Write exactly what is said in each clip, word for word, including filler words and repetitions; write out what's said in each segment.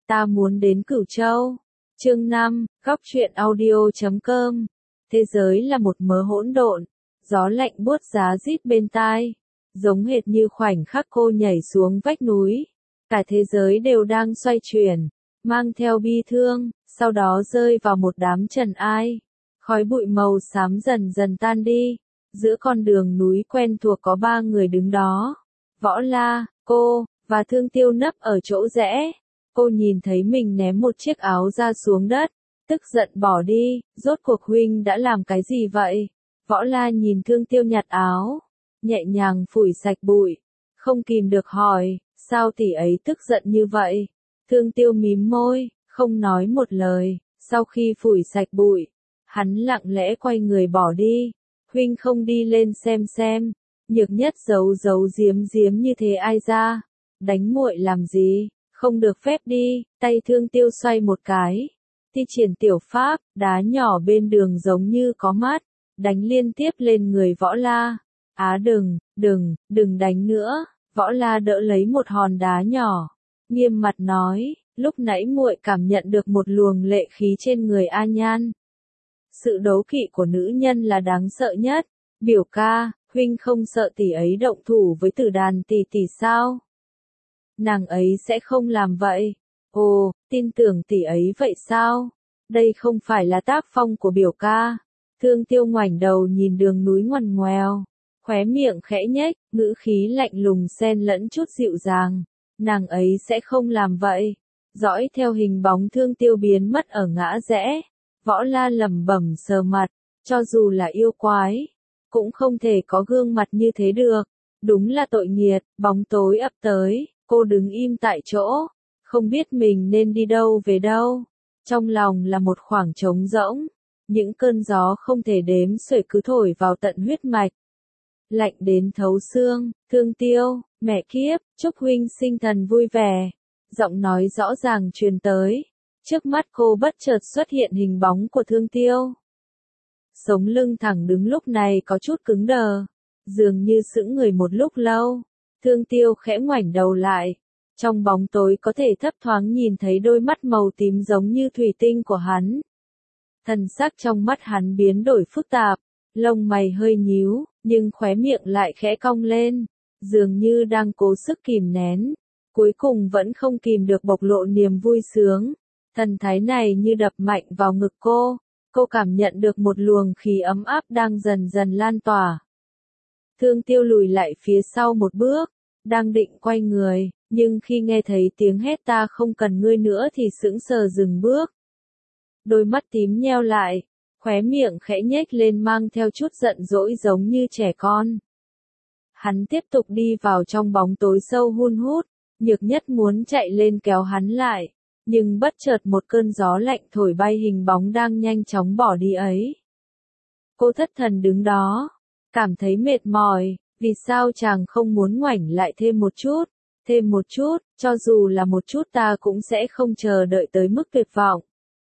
Ta muốn đến Cửu Châu. Chương năm, góc truyện audio chấm com. Thế giới là một mớ hỗn độn, gió lạnh buốt giá rít bên tai, giống hệt như khoảnh khắc cô nhảy xuống vách núi. Cả thế giới đều đang xoay chuyển, mang theo bi thương, sau đó rơi vào một đám trần ai. Khói bụi màu xám dần dần tan đi, giữa con đường núi quen thuộc có ba người đứng đó. Võ La, cô, và Thương Tiêu nấp ở chỗ rẽ. Cô nhìn thấy mình ném một chiếc áo ra xuống đất, tức giận bỏ đi, rốt cuộc huynh đã làm cái gì vậy? Võ La nhìn Thương Tiêu nhặt áo, nhẹ nhàng phủi sạch bụi, không kìm được hỏi, sao tỷ ấy tức giận như vậy? Thương Tiêu mím môi, không nói một lời, sau khi phủi sạch bụi, hắn lặng lẽ quay người bỏ đi. Huynh không đi lên xem xem, Nhược Nhất giấu giấu giếm giếm như thế ai ra, đánh muội làm gì? Không được phép đi. Tay Thương Tiêu xoay một cái, thi triển tiểu pháp, đá nhỏ bên đường giống như có mắt, đánh liên tiếp lên người Võ La. Á đừng, đừng, đừng đánh nữa. Võ La đỡ lấy một hòn đá nhỏ, nghiêm mặt nói, lúc nãy muội cảm nhận được một luồng lệ khí trên người A Nhan. Sự đố kỵ của nữ nhân là đáng sợ nhất. Biểu ca, huynh không sợ tỷ ấy động thủ với Tử Đàn tỷ tỷ sao? Nàng ấy sẽ không làm vậy. Ồ, tin tưởng tỷ ấy vậy sao? Đây không phải là tác phong của biểu ca. Thương Tiêu ngoảnh đầu nhìn đường núi ngoằn ngoèo, khóe miệng khẽ nhếch, ngữ khí lạnh lùng xen lẫn chút dịu dàng. Nàng ấy sẽ không làm vậy. Dõi theo hình bóng Thương Tiêu biến mất ở ngã rẽ, Võ La lẩm bẩm sờ mặt, cho dù là yêu quái, cũng không thể có gương mặt như thế được. Đúng là tội nghiệt. Bóng tối ập tới, cô đứng im tại chỗ, không biết mình nên đi đâu về đâu. Trong lòng là một khoảng trống rỗng, những cơn gió không thể đếm xuể cứ thổi vào tận huyết mạch. Lạnh đến thấu xương. Thương Tiêu, mẹ kiếp, chúc huynh sinh thần vui vẻ. Giọng nói rõ ràng truyền tới. Trước mắt cô bất chợt xuất hiện hình bóng của Thương Tiêu. Sống lưng thẳng đứng lúc này có chút cứng đờ, dường như sững người một lúc lâu. Thương Tiêu khẽ ngoảnh đầu lại, trong bóng tối có thể thấp thoáng nhìn thấy đôi mắt màu tím giống như thủy tinh của hắn. Thần sắc trong mắt hắn biến đổi phức tạp, lông mày hơi nhíu, nhưng khóe miệng lại khẽ cong lên, dường như đang cố sức kìm nén, cuối cùng vẫn không kìm được bộc lộ niềm vui sướng. Thần thái này như đập mạnh vào ngực cô, cô cảm nhận được một luồng khí ấm áp đang dần dần lan tỏa. Thương Tiêu lùi lại phía sau một bước, đang định quay người, nhưng khi nghe thấy tiếng hét ta không cần ngươi nữa thì sững sờ dừng bước. Đôi mắt tím nheo lại, khóe miệng khẽ nhếch lên mang theo chút giận dỗi giống như trẻ con. Hắn tiếp tục đi vào trong bóng tối sâu hun hút, Nhược Nhất muốn chạy lên kéo hắn lại, nhưng bất chợt một cơn gió lạnh thổi bay hình bóng đang nhanh chóng bỏ đi ấy. Cô thất thần đứng đó, cảm thấy mệt mỏi, vì sao chàng không muốn ngoảnh lại thêm một chút, thêm một chút, cho dù là một chút ta cũng sẽ không chờ đợi tới mức tuyệt vọng.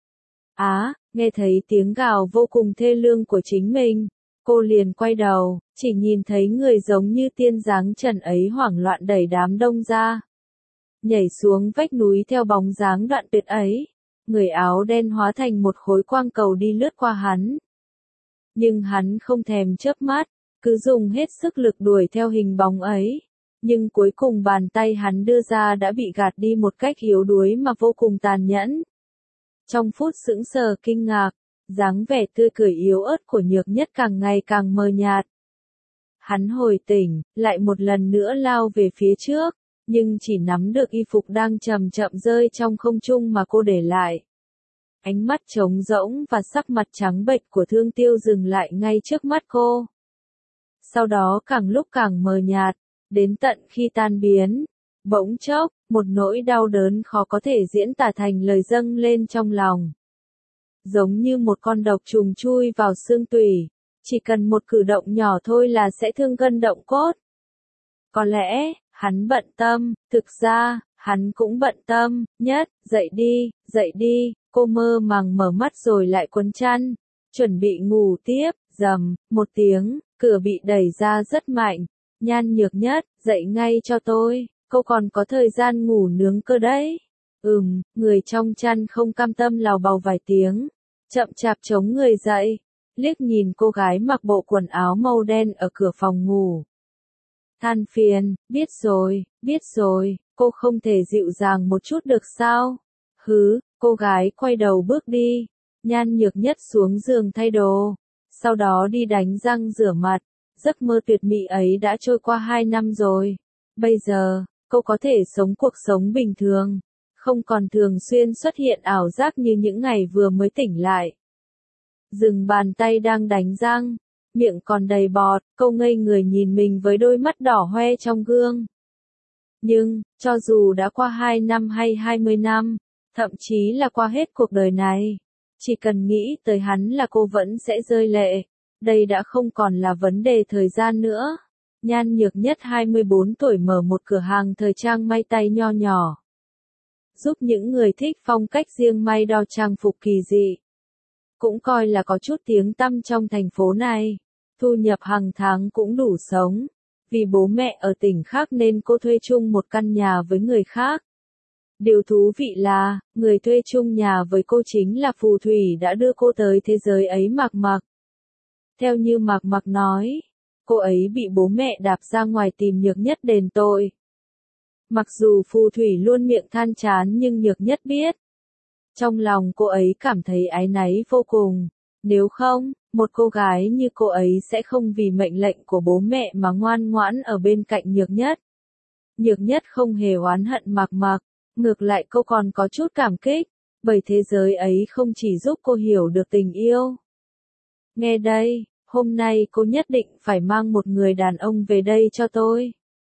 Á, nghe thấy tiếng gào vô cùng thê lương của chính mình, cô liền quay đầu, chỉ nhìn thấy người giống như tiên dáng trần ấy hoảng loạn đẩy đám đông ra, nhảy xuống vách núi theo bóng dáng đoạn tuyệt ấy. Người áo đen hóa thành một khối quang cầu đi lướt qua hắn. Nhưng hắn không thèm chớp mắt, cứ dùng hết sức lực đuổi theo hình bóng ấy. Nhưng cuối cùng bàn tay hắn đưa ra đã bị gạt đi một cách yếu đuối mà vô cùng tàn nhẫn. Trong phút sững sờ kinh ngạc, dáng vẻ tươi cười yếu ớt của Nhược Nhất càng ngày càng mờ nhạt. Hắn hồi tỉnh, lại một lần nữa lao về phía trước, nhưng chỉ nắm được y phục đang chậm chậm rơi trong không trung mà cô để lại. Ánh mắt trống rỗng và sắc mặt trắng bệch của Thương Tiêu dừng lại ngay trước mắt cô. Sau đó càng lúc càng mờ nhạt, đến tận khi tan biến. Bỗng chốc, một nỗi đau đớn khó có thể diễn tả thành lời dâng lên trong lòng. Giống như một con độc trùng chui vào xương tủy, chỉ cần một cử động nhỏ thôi là sẽ thương gân động cốt. Có lẽ, hắn bận tâm, thực ra, hắn cũng bận tâm. Nhất, dậy đi, dậy đi, cô mơ màng mở mắt rồi lại quấn chăn, chuẩn bị ngủ tiếp. Rầm, một tiếng, cửa bị đẩy ra rất mạnh. Nhan Nhược Nhất, dậy ngay cho tôi, cô còn có thời gian ngủ nướng cơ đấy. Ừm, người trong chăn không cam tâm lào bào vài tiếng, chậm chạp chống người dậy, liếc nhìn cô gái mặc bộ quần áo màu đen ở cửa phòng ngủ. Than phiền, biết rồi, biết rồi, cô không thể dịu dàng một chút được sao? Hứ, cô gái quay đầu bước đi, Nhan Nhược Nhất xuống giường thay đồ, sau đó đi đánh răng rửa mặt, giấc mơ tuyệt mỹ ấy đã trôi qua hai năm rồi. Bây giờ, cô có thể sống cuộc sống bình thường, không còn thường xuyên xuất hiện ảo giác như những ngày vừa mới tỉnh lại. Dừng bàn tay đang đánh răng, miệng còn đầy bọt, cô ngây người nhìn mình với đôi mắt đỏ hoe trong gương. Nhưng, cho dù đã qua hai năm hay hai mươi năm, thậm chí là qua hết cuộc đời này, chỉ cần nghĩ tới hắn là cô vẫn sẽ rơi lệ. Đây đã không còn là vấn đề thời gian nữa. Nhan Nhược Nhất hai mươi bốn tuổi mở một cửa hàng thời trang may tay nho nhỏ, giúp những người thích phong cách riêng may đo trang phục kỳ dị. Cũng coi là có chút tiếng tăm trong thành phố này, thu nhập hàng tháng cũng đủ sống. Vì bố mẹ ở tỉnh khác nên cô thuê chung một căn nhà với người khác. Điều thú vị là, người thuê chung nhà với cô chính là phù thủy đã đưa cô tới thế giới ấy Mạc Mặc. Theo như Mạc Mặc nói, cô ấy bị bố mẹ đạp ra ngoài tìm Nhược Nhất đền tội. Mặc dù phù thủy luôn miệng than chán nhưng Nhược Nhất biết. Trong lòng cô ấy cảm thấy áy náy vô cùng. Nếu không, một cô gái như cô ấy sẽ không vì mệnh lệnh của bố mẹ mà ngoan ngoãn ở bên cạnh Nhược Nhất. Nhược Nhất không hề oán hận Mạc Mặc, ngược lại cô còn có chút cảm kích, bởi thế giới ấy không chỉ giúp cô hiểu được tình yêu. Nghe đây, hôm nay cô nhất định phải mang một người đàn ông về đây cho tôi.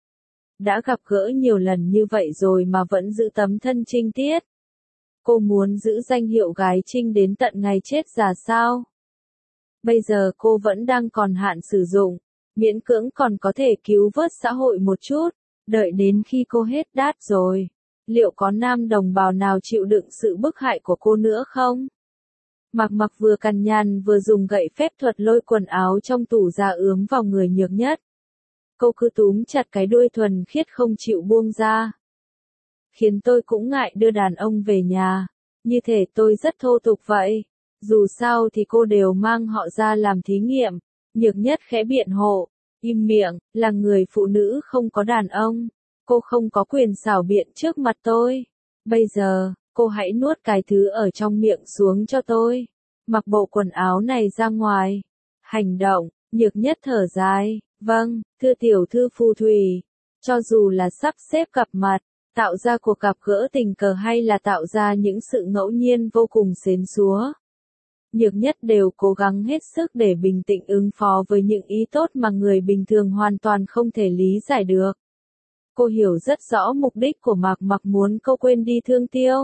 Đã gặp gỡ nhiều lần như vậy rồi mà vẫn giữ tấm thân trinh tiết. Cô muốn giữ danh hiệu gái trinh đến tận ngày chết già sao? Bây giờ cô vẫn đang còn hạn sử dụng, miễn cưỡng còn có thể cứu vớt xã hội một chút, đợi đến khi cô hết đát rồi. Liệu có nam đồng bào nào chịu đựng sự bức hại của cô nữa không? Mạc Mặc vừa cằn nhằn vừa dùng gậy phép thuật lôi quần áo trong tủ ra ướm vào người Nhược Nhất. Cô cứ túm chặt cái đuôi thuần khiết không chịu buông ra. Khiến tôi cũng ngại đưa đàn ông về nhà, như thể tôi rất thô tục vậy. Dù sao thì cô đều mang họ ra làm thí nghiệm. Nhược Nhất khẽ biện hộ, im miệng, là người phụ nữ không có đàn ông. Cô không có quyền xảo biện trước mặt tôi. Bây giờ, cô hãy nuốt cái thứ ở trong miệng xuống cho tôi. Mặc bộ quần áo này ra ngoài. Hành động, Nhược Nhất thở dài. Vâng, thưa tiểu thư phù thủy. Cho dù là sắp xếp gặp mặt, tạo ra cuộc gặp gỡ tình cờ hay là tạo ra những sự ngẫu nhiên vô cùng xến xúa, Nhược Nhất đều cố gắng hết sức để bình tĩnh ứng phó với những ý tốt mà người bình thường hoàn toàn không thể lý giải được. Cô hiểu rất rõ mục đích của Mạc Mặc muốn cô quên đi Thương Tiêu.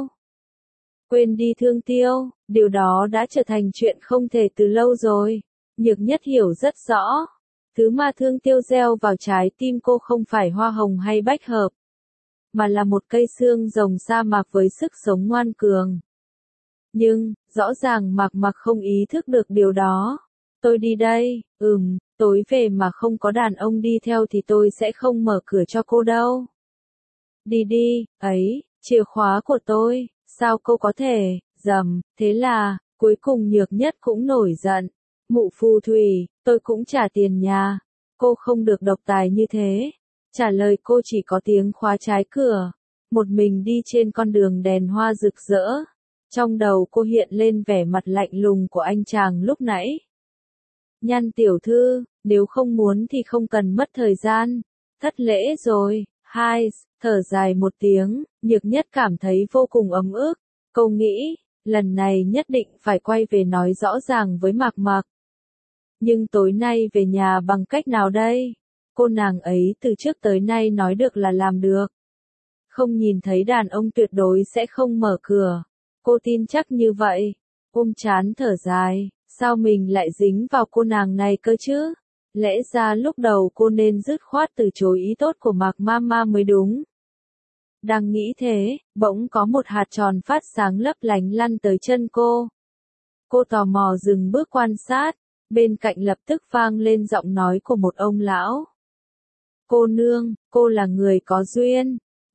Quên đi Thương Tiêu, điều đó đã trở thành chuyện không thể từ lâu rồi. Nhược Nhất hiểu rất rõ. Thứ mà Thương Tiêu gieo vào trái tim cô không phải hoa hồng hay bách hợp, mà là một cây xương rồng sa mạc với sức sống ngoan cường. Nhưng, rõ ràng Mạc Mặc không ý thức được điều đó. Tôi đi đây, ừm, tối về mà không có đàn ông đi theo thì tôi sẽ không mở cửa cho cô đâu. Đi đi, ấy, chìa khóa của tôi, sao cô có thể, dầm, thế là, cuối cùng Nhược Nhất cũng nổi giận. Mụ phù thủy, tôi cũng trả tiền nhà, cô không được độc tài như thế. Trả lời cô chỉ có tiếng khóa trái cửa. Một mình đi trên con đường đèn hoa rực rỡ. Trong đầu cô hiện lên vẻ mặt lạnh lùng của anh chàng lúc nãy. Nhan tiểu thư, nếu không muốn thì không cần mất thời gian. Thất lễ rồi. Hai, thở dài một tiếng, Nhược Nhất cảm thấy vô cùng ấm ức. Cô nghĩ, lần này nhất định phải quay về nói rõ ràng với Mạc Mặc. Nhưng tối nay về nhà bằng cách nào đây? Cô nàng ấy từ trước tới nay nói được là làm được. Không nhìn thấy đàn ông tuyệt đối sẽ không mở cửa. Cô tin chắc như vậy. Ôm chán thở dài, sao mình lại dính vào cô nàng này cơ chứ? Lẽ ra lúc đầu cô nên dứt khoát từ chối ý tốt của Mạc Mama mới đúng. Đang nghĩ thế, bỗng có một hạt tròn phát sáng lấp lánh lăn tới chân cô. Cô tò mò dừng bước quan sát, bên cạnh lập tức vang lên giọng nói của một ông lão. Cô nương, cô là người có duyên.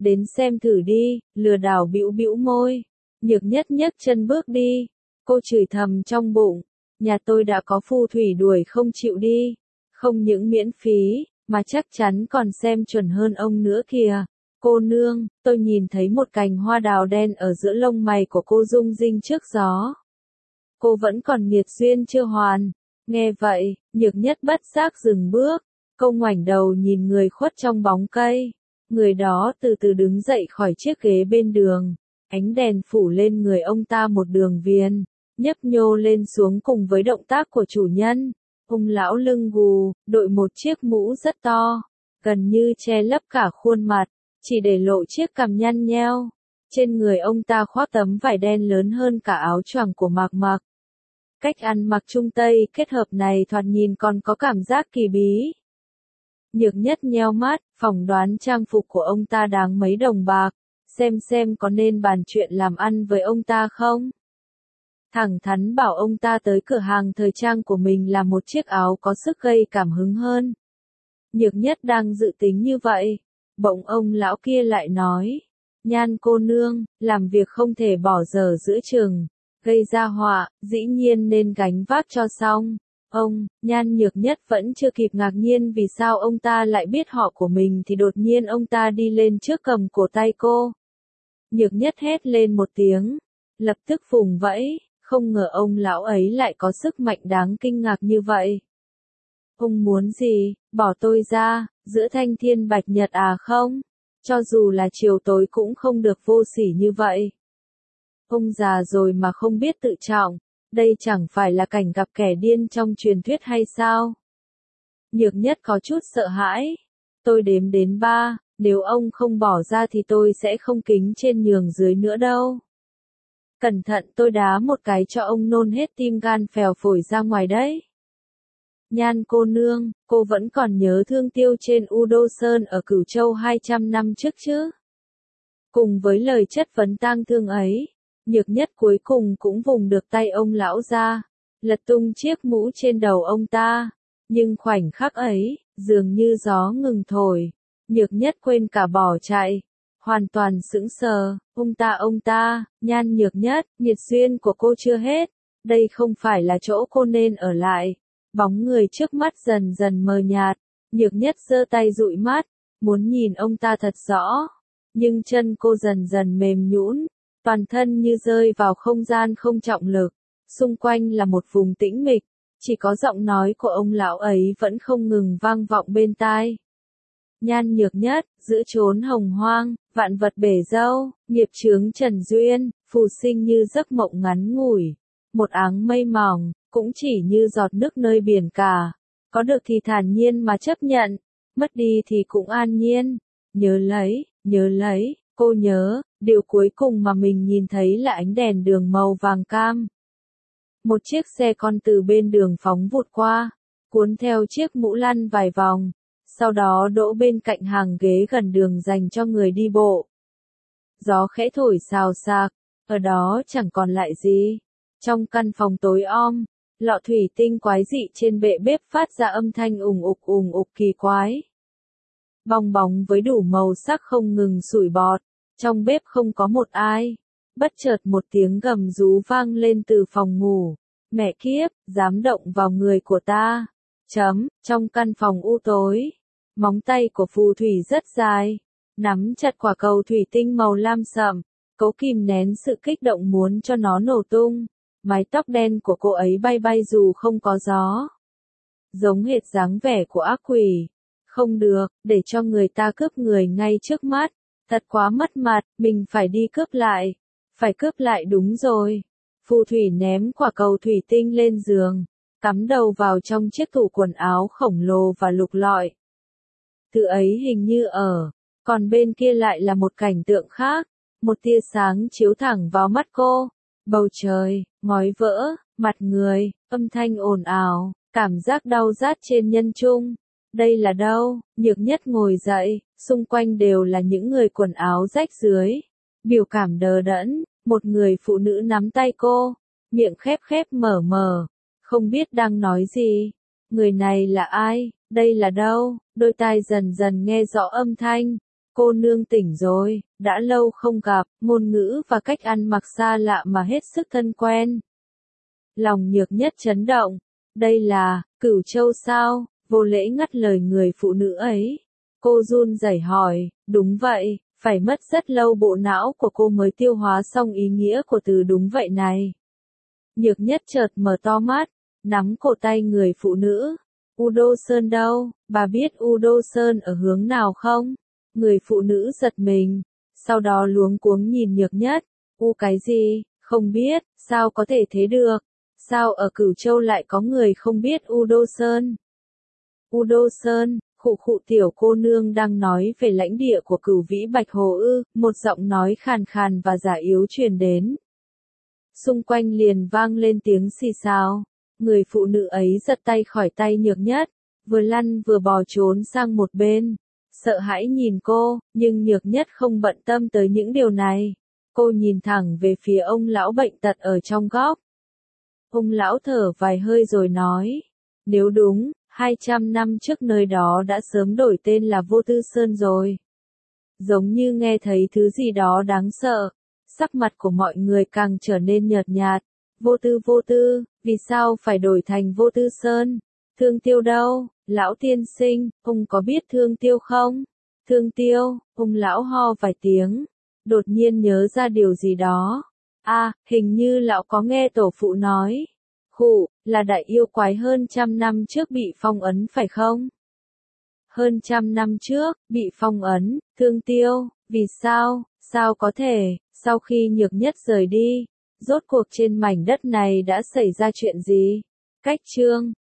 đến xem thử đi, lừa đảo bĩu bĩu môi. Nhược nhất nhấc chân bước đi, cô chửi thầm trong bụng, nhà tôi đã có phù thủy đuổi không chịu đi, không những miễn phí, mà chắc chắn còn xem chuẩn hơn ông nữa kìa. Cô nương, tôi nhìn thấy một cành hoa đào đen ở giữa lông mày của cô rung rinh trước gió. Cô vẫn còn nghiệt duyên chưa hoàn. Nghe vậy, nhược nhất bất giác dừng bước, cô ngoảnh đầu nhìn người khuất trong bóng cây. Người đó từ từ đứng dậy khỏi chiếc ghế bên đường, ánh đèn phủ lên người ông ta một đường viền, nhấp nhô lên xuống cùng với động tác của chủ nhân. Ông lão lưng gù, đội một chiếc mũ rất to, gần như che lấp cả khuôn mặt, chỉ để lộ chiếc cằm nhăn nheo. Trên người ông ta khoác tấm vải đen lớn hơn cả áo choàng của Mạc Mặc. Cách ăn mặc Trung Tây kết hợp này thoạt nhìn còn có cảm giác kỳ bí. Nhược nhất nheo mắt, phỏng đoán trang phục của ông ta đáng mấy đồng bạc, xem xem có nên bàn chuyện làm ăn với ông ta không. Thẳng thắn bảo ông ta tới cửa hàng thời trang của mình làm một chiếc áo có sức gây cảm hứng hơn. Nhược nhất đang dự tính như vậy, bỗng ông lão kia lại nói, Nhan cô nương, làm việc không thể bỏ dở giữa chừng, gây ra họa, dĩ nhiên nên gánh vác cho xong. Ông, Nhan nhược nhất vẫn chưa kịp ngạc nhiên vì sao ông ta lại biết họ của mình thì đột nhiên ông ta đi lên trước cầm cổ tay cô. Nhược nhất hét lên một tiếng, lập tức vùng vẫy, không ngờ ông lão ấy lại có sức mạnh đáng kinh ngạc như vậy. Ông muốn gì, bỏ tôi ra, giữa thanh thiên bạch nhật à không? Cho dù là chiều tối cũng không được vô sỉ như vậy. Ông già rồi mà không biết tự trọng, đây chẳng phải là cảnh gặp kẻ điên trong truyền thuyết hay sao? Nhược nhất có chút sợ hãi. Tôi đếm đến ba, nếu ông không bỏ ra thì tôi sẽ không kính trên nhường dưới nữa đâu. Cẩn thận tôi đá một cái cho ông nôn hết tim gan phèo phổi ra ngoài đấy. Nhan cô nương, cô vẫn còn nhớ thương tiêu trên U Đô Sơn ở Cửu Châu hai trăm năm trước chứ? Cùng với lời chất vấn tang thương ấy, nhược nhất cuối cùng cũng vùng được tay ông lão ra, lật tung chiếc mũ trên đầu ông ta. Nhưng khoảnh khắc ấy, dường như gió ngừng thổi, nhược nhất quên cả bỏ chạy, hoàn toàn sững sờ. Ông ta ông ta, Nhan nhược nhất, nhiệt duyên của cô chưa hết, đây không phải là chỗ cô nên ở lại. Bóng người trước mắt dần dần mờ nhạt, nhược nhất giơ tay dụi mắt, muốn nhìn ông ta thật rõ. Nhưng chân cô dần dần mềm nhũn, toàn thân như rơi vào không gian không trọng lực. Xung quanh là một vùng tĩnh mịch, chỉ có giọng nói của ông lão ấy vẫn không ngừng vang vọng bên tai. Nhan nhược nhất, giữa chốn hồng hoang, vạn vật bể dâu, nghiệp chướng trần duyên, phù sinh như giấc mộng ngắn ngủi. Một áng mây mỏng, cũng chỉ như giọt nước nơi biển cả. Có được thì thản nhiên mà chấp nhận, mất đi thì cũng an nhiên. Nhớ lấy, nhớ lấy, cô nhớ, điều cuối cùng mà mình nhìn thấy là ánh đèn đường màu vàng cam. Một chiếc xe con từ bên đường phóng vụt qua, cuốn theo chiếc mũ lăn vài vòng, sau đó đỗ bên cạnh hàng ghế gần đường dành cho người đi bộ. Gió khẽ thổi xào xạc, ở đó chẳng còn lại gì. Trong căn phòng tối om, lọ thủy tinh quái dị trên bệ bếp phát ra âm thanh ùng ục ùng ục kỳ quái. Bong bóng với đủ màu sắc không ngừng sủi bọt, trong bếp không có một ai. Bất chợt một tiếng gầm rú vang lên từ phòng ngủ. Mẹ kiếp, dám động vào người của ta. Chấm, trong căn phòng u tối, móng tay của phù thủy rất dài, nắm chặt quả cầu thủy tinh màu lam sậm, cố kìm nén sự kích động muốn cho nó nổ tung. Mái tóc đen của cô ấy bay bay dù không có gió. Giống hệt dáng vẻ của ác quỷ. Không được, để cho người ta cướp người ngay trước mắt. Thật quá mất mặt, mình phải đi cướp lại. Phải cướp lại đúng rồi. Phù thủy ném quả cầu thủy tinh lên giường, cắm đầu vào trong chiếc tủ quần áo khổng lồ và lục lọi. Thứ ấy hình như ở, còn bên kia lại là một cảnh tượng khác. Một tia sáng chiếu thẳng vào mắt cô. Bầu trời, ngói vỡ, mặt người, âm thanh ồn ào, cảm giác đau rát trên nhân trung. Đây là đâu? Nhược nhất ngồi dậy, xung quanh đều là những người quần áo rách rưới. Biểu cảm đờ đẫn, một người phụ nữ nắm tay cô, miệng khép khép mở mở, không biết đang nói gì. Người này là ai? Đây là đâu? Đôi tai dần dần nghe rõ âm thanh. cô nương tỉnh rồi, đã lâu không gặp, ngôn ngữ và cách ăn mặc xa lạ mà hết sức thân quen. Lòng Nhược Nhất chấn động, đây là, Cửu Châu sao, vô lễ ngắt lời người phụ nữ ấy. Cô run rẩy hỏi, đúng vậy, phải mất rất lâu bộ não của cô mới tiêu hóa xong ý nghĩa của từ đúng vậy này. Nhược Nhất chợt mở to mắt, nắm cổ tay người phụ nữ. U Đô Sơn đâu, bà biết U Đô Sơn ở hướng nào không? Người phụ nữ giật mình, sau đó luống cuống nhìn Nhược Nhất. U cái gì, không biết, sao có thể thế được? Sao ở Cửu Châu lại có người không biết U Đô Sơn? U Đô Sơn, khụ khụ tiểu cô nương đang nói về lãnh địa của Cửu Vĩ Bạch Hồ ư, một giọng nói khàn khàn và giả yếu truyền đến. Xung quanh liền vang lên tiếng xì xào. Người phụ nữ ấy giật tay khỏi tay Nhược Nhất, vừa lăn vừa bò trốn sang một bên, sợ hãi nhìn cô, nhưng Nhược Nhất không bận tâm tới những điều này. Cô nhìn thẳng về phía ông lão bệnh tật ở trong góc. Ông lão thở vài hơi rồi nói, nếu đúng, hai trăm năm trước nơi đó đã sớm đổi tên là Vô Tư Sơn rồi. Giống như nghe thấy thứ gì đó đáng sợ, sắc mặt của mọi người càng trở nên nhợt nhạt. Vô Tư Vô Tư, vì sao phải đổi thành Vô Tư Sơn? Thương Tiêu đâu? Lão tiên sinh, ông có biết Thương Tiêu không? Thương Tiêu, ông lão ho vài tiếng, đột nhiên nhớ ra điều gì đó. À, hình như lão có nghe tổ phụ nói. Khụ, là đại yêu quái hơn trăm năm trước bị phong ấn phải không? Hơn trăm năm trước, bị phong ấn, Thương Tiêu, vì sao, sao có thể, sau khi Nhược Nhất rời đi, rốt cuộc trên mảnh đất này đã xảy ra chuyện gì? Cách chương